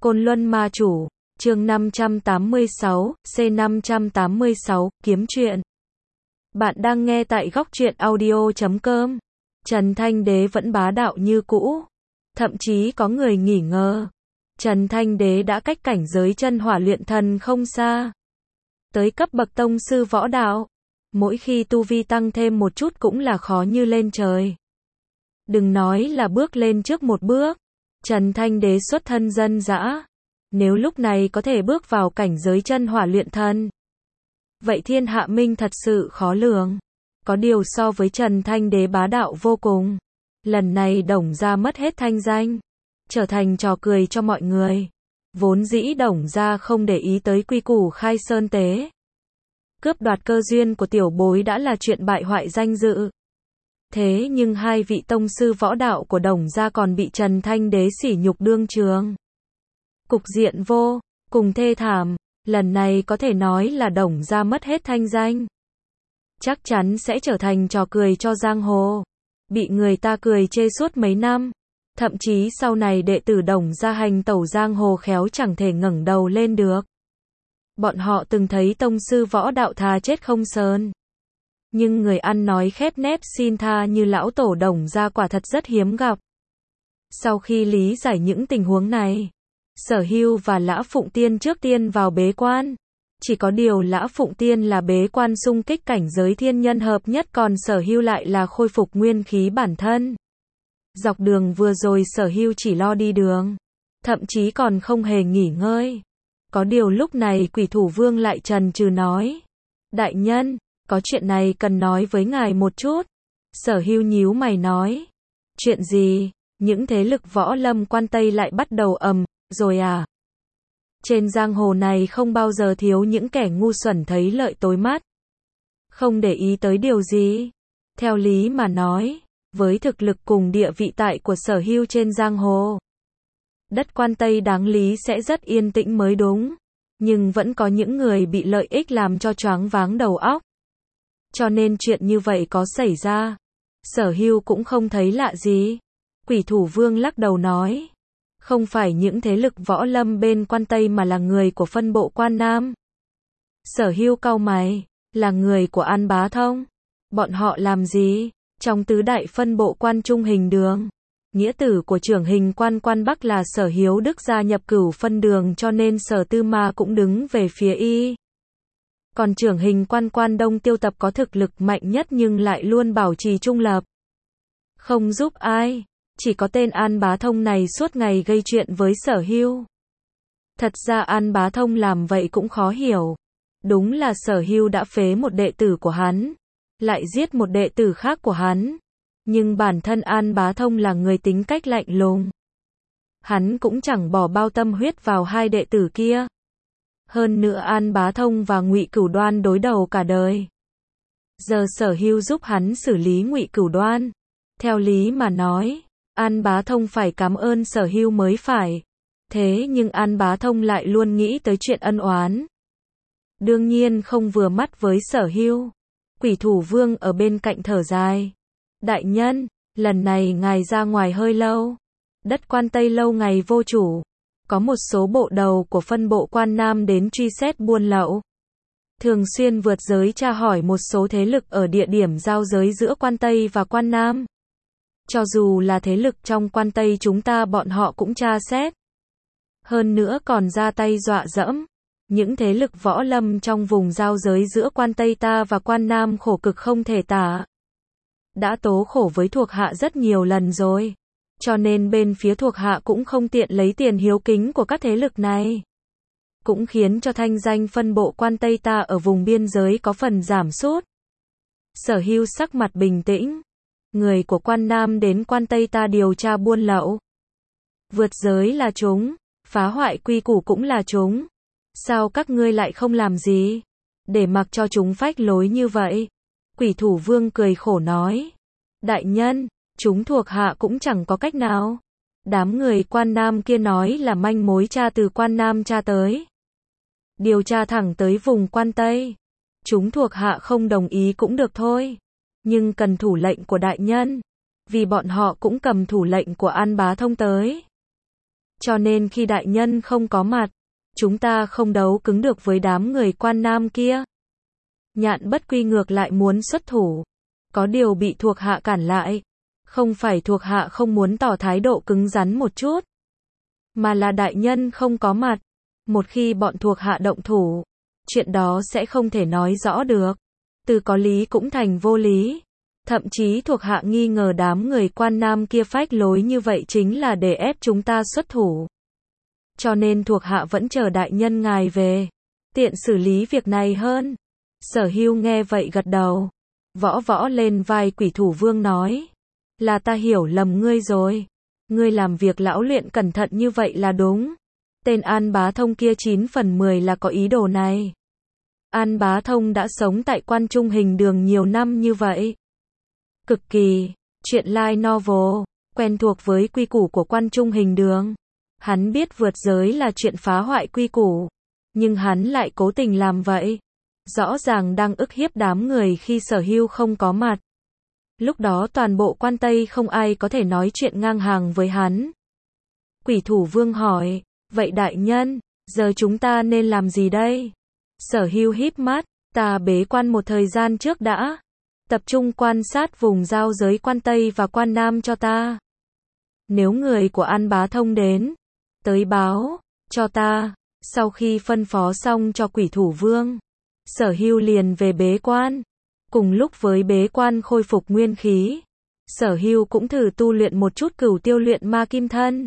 Côn Luân Ma Chủ, chương 586, C586, kiếm chuyện. Bạn đang nghe tại góc truyện audio.com. Trần Thanh Đế vẫn bá đạo như cũ. Thậm chí có người nghi ngờ. Trần Thanh Đế đã cách cảnh giới chân hỏa luyện thần không xa. Tới cấp bậc tông sư võ đạo. Mỗi khi tu vi tăng thêm một chút cũng là khó như lên trời. Đừng nói là bước lên trước một bước. Trần Thanh Đế xuất thân dân dã. Nếu lúc này có thể bước vào cảnh giới chân hỏa luyện thần, vậy thiên hạ minh thật sự khó lường. Có điều so với Trần Thanh Đế bá đạo vô cùng, lần này Đồng gia mất hết thanh danh, trở thành trò cười cho mọi người. Vốn dĩ Đồng gia không để ý tới quy củ khai sơn tế. Cướp đoạt cơ duyên của tiểu bối đã là chuyện bại hoại danh dự. Thế nhưng hai vị tông sư võ đạo của Đồng gia còn bị Trần Thanh Đế sỉ nhục đương trường. Cục diện vô cùng thê thảm, lần này có thể nói là Đồng gia mất hết thanh danh. Chắc chắn sẽ trở thành trò cười cho giang hồ. Bị người ta cười chê suốt mấy năm. Thậm chí sau này đệ tử Đồng gia hành tẩu giang hồ khéo chẳng thể ngẩng đầu lên được. Bọn họ từng thấy tông sư võ đạo thà chết không sờn. Nhưng người ăn nói khép nép xin tha như lão tổ Đồng gia quả thật rất hiếm gặp. Sau khi lý giải những tình huống này, Sở Hưu và Lã Phụng Tiên trước tiên vào bế quan. Chỉ có điều Lã Phụng Tiên là bế quan xung kích cảnh giới thiên nhân hợp nhất, còn Sở Hưu lại là khôi phục nguyên khí bản thân. Dọc đường vừa rồi Sở Hưu chỉ lo đi đường, thậm chí còn không hề nghỉ ngơi. Có điều lúc này Quỷ Thủ Vương lại chần chừ nói: "Đại nhân, có chuyện này cần nói với ngài một chút." Sở Hưu nhíu mày nói: "Chuyện gì?" Những thế lực võ lâm quan Tây lại bắt đầu rồi à? Trên giang hồ này không bao giờ thiếu những kẻ ngu xuẩn thấy lợi tối mắt, không để ý tới điều gì. Theo lý mà nói, với thực lực cùng địa vị tại của Sở Hưu trên giang hồ, đất quan Tây đáng lý sẽ rất yên tĩnh mới đúng. Nhưng vẫn có những người bị lợi ích làm cho choáng váng đầu óc. Cho nên chuyện như vậy có xảy ra, Sở Hưu cũng không thấy lạ gì. Quỷ Thủ Vương lắc đầu nói: "Không phải những thế lực võ lâm bên quan Tây mà là người của phân bộ quan Nam." Sở Hưu cau mày: "Là người của An Bá Thông? Bọn họ làm gì trong tứ đại phân bộ quan Trung Hình Đường?" Nghĩa tử của trưởng hình quan quan Bắc là Sở Hiếu Đức gia nhập Cửu phân đường, cho nên Sở Tư Ma cũng đứng về phía y. Còn trưởng hình quan quan Đông Tiêu Tập có thực lực mạnh nhất nhưng lại luôn bảo trì trung lập, không giúp ai. Chỉ có tên An Bá Thông này suốt ngày gây chuyện với Sở Hưu. Thật ra An Bá Thông làm vậy cũng khó hiểu. Đúng là Sở Hưu đã phế một đệ tử của hắn, lại giết một đệ tử khác của hắn. Nhưng bản thân An Bá Thông là người tính cách lạnh lùng. Hắn cũng chẳng bỏ bao tâm huyết vào hai đệ tử kia. Hơn nữa An Bá Thông và Ngụy Cửu Đoan đối đầu cả đời. Giờ Sở Hưu giúp hắn xử lý Ngụy Cửu Đoan. Theo lý mà nói, An Bá Thông phải cảm ơn Sở Hưu mới phải. Thế nhưng An Bá Thông lại luôn nghĩ tới chuyện ân oán. Đương nhiên không vừa mắt với Sở Hưu. Quỷ Thủ Vương ở bên cạnh thở dài: "Đại nhân, lần này ngài ra ngoài hơi lâu. Đất quan Tây lâu ngày vô chủ. Có một số bộ đầu của phân bộ quan Nam đến truy xét buôn lậu. Thường xuyên vượt giới tra hỏi một số thế lực ở địa điểm giao giới giữa quan Tây và quan Nam. Cho dù là thế lực trong quan Tây chúng ta bọn họ cũng tra xét. Hơn nữa còn ra tay dọa dẫm. Những thế lực võ lâm trong vùng giao giới giữa quan Tây ta và quan Nam khổ cực không thể tả. Đã tố khổ với thuộc hạ rất nhiều lần rồi. Cho nên bên phía thuộc hạ cũng không tiện lấy tiền hiếu kính của các thế lực này. Cũng khiến cho thanh danh phân bộ quan Tây ta ở vùng biên giới có phần giảm sút." Sở Hưu sắc mặt bình tĩnh: "Người của quan Nam đến quan Tây ta điều tra buôn lậu. Vượt giới là chúng, phá hoại quy củ cũng là chúng. Sao các ngươi lại không làm gì, để mặc cho chúng phách lối như vậy?" Quỷ Thủ Vương cười khổ nói: "Đại nhân, chúng thuộc hạ cũng chẳng có cách nào. Đám người quan Nam kia nói là manh mối tra từ quan Nam tra tới. Điều tra thẳng tới vùng quan Tây. Chúng thuộc hạ không đồng ý cũng được thôi. Nhưng cần thủ lệnh của đại nhân. Vì bọn họ cũng cầm thủ lệnh của An Bá Thông tới. Cho nên khi đại nhân không có mặt, chúng ta không đấu cứng được với đám người Quan Nam kia. Nhạn Bất Quy ngược lại muốn xuất thủ, có điều bị thuộc hạ cản lại. Không phải thuộc hạ không muốn tỏ thái độ cứng rắn một chút, mà là đại nhân không có mặt. Một khi bọn thuộc hạ động thủ, chuyện đó sẽ không thể nói rõ được. Từ có lý cũng thành vô lý. Thậm chí thuộc hạ nghi ngờ đám người Quan Nam kia phách lối như vậy chính là để ép chúng ta xuất thủ. Cho nên thuộc hạ vẫn chờ đại nhân ngài về, tiện xử lý việc này hơn. Sở Hưu nghe vậy gật đầu, võ võ lên vai Quỷ Thủ Vương nói, là ta hiểu lầm ngươi rồi. Ngươi làm việc lão luyện cẩn thận như vậy là đúng. Tên An Bá Thông kia 9 phần 10 là có ý đồ này. An Bá Thông đã sống tại Quan Trung Hình Đường nhiều năm như vậy. Cực kỳ, chuyện light novel, quen thuộc với quy củ của Quan Trung Hình Đường. Hắn biết vượt giới là chuyện phá hoại quy củ, nhưng hắn lại cố tình làm vậy. Rõ ràng đang ức hiếp đám người khi Sở Hưu không có mặt. Lúc đó toàn bộ Quan Tây không ai có thể nói chuyện ngang hàng với hắn. Quỷ Thủ Vương hỏi, vậy đại nhân, giờ chúng ta nên làm gì đây? Sở Hưu híp mắt, ta bế quan một thời gian trước đã. Tập trung quan sát vùng giao giới Quan Tây và Quan Nam cho ta. Nếu người của An Bá Thông đến, tới báo cho ta. Sau khi phân phó xong cho Quỷ Thủ Vương, Sở Hưu liền về bế quan. Cùng lúc với bế quan khôi phục nguyên khí, Sở Hưu cũng thử tu luyện một chút Cửu Tiêu Luyện Ma Kim Thân.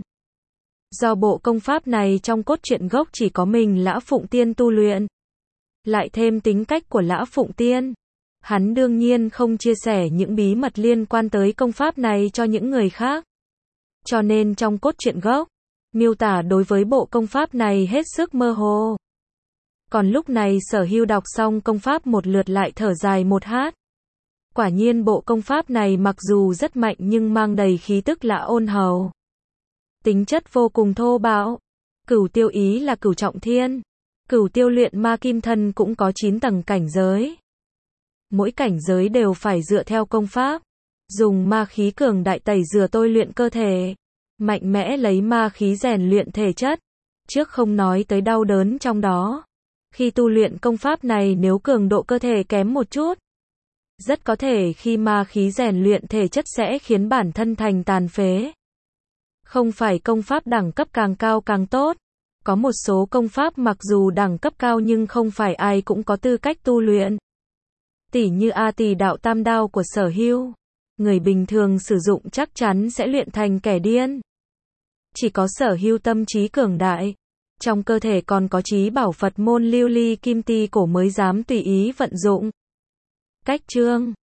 Do bộ công pháp này trong cốt truyện gốc chỉ có mình Lã Phụng Tiên tu luyện, lại thêm tính cách của Lã Phụng Tiên, hắn đương nhiên không chia sẻ những bí mật liên quan tới công pháp này cho những người khác. Cho nên trong cốt truyện gốc, miêu tả đối với bộ công pháp này hết sức mơ hồ. Còn lúc này Sở Hưu đọc xong công pháp một lượt lại thở dài một hát. Quả nhiên bộ công pháp này mặc dù rất mạnh nhưng mang đầy khí tức lạ ôn hầu. Tính chất vô cùng thô bạo. Cửu tiêu ý là cửu trọng thiên. Cửu tiêu luyện ma kim thân cũng có 9 tầng cảnh giới. Mỗi cảnh giới đều phải dựa theo công pháp. Dùng ma khí cường đại tẩy rửa tôi luyện cơ thể. Mạnh mẽ lấy ma khí rèn luyện thể chất. Trước không nói tới đau đớn trong đó. Khi tu luyện công pháp này nếu cường độ cơ thể kém một chút, rất có thể khi ma khí rèn luyện thể chất sẽ khiến bản thân thành tàn phế. Không phải công pháp đẳng cấp càng cao càng tốt. Có một số công pháp mặc dù đẳng cấp cao nhưng không phải ai cũng có tư cách tu luyện. Tỉ như A Tỳ Đạo Tam Đao của Sở Hưu. Người bình thường sử dụng chắc chắn sẽ luyện thành kẻ điên. Chỉ có Sở Hưu tâm trí cường đại. Trong cơ thể còn có chí bảo Phật môn lưu ly kim ti cổ mới dám tùy ý vận dụng. Cách chương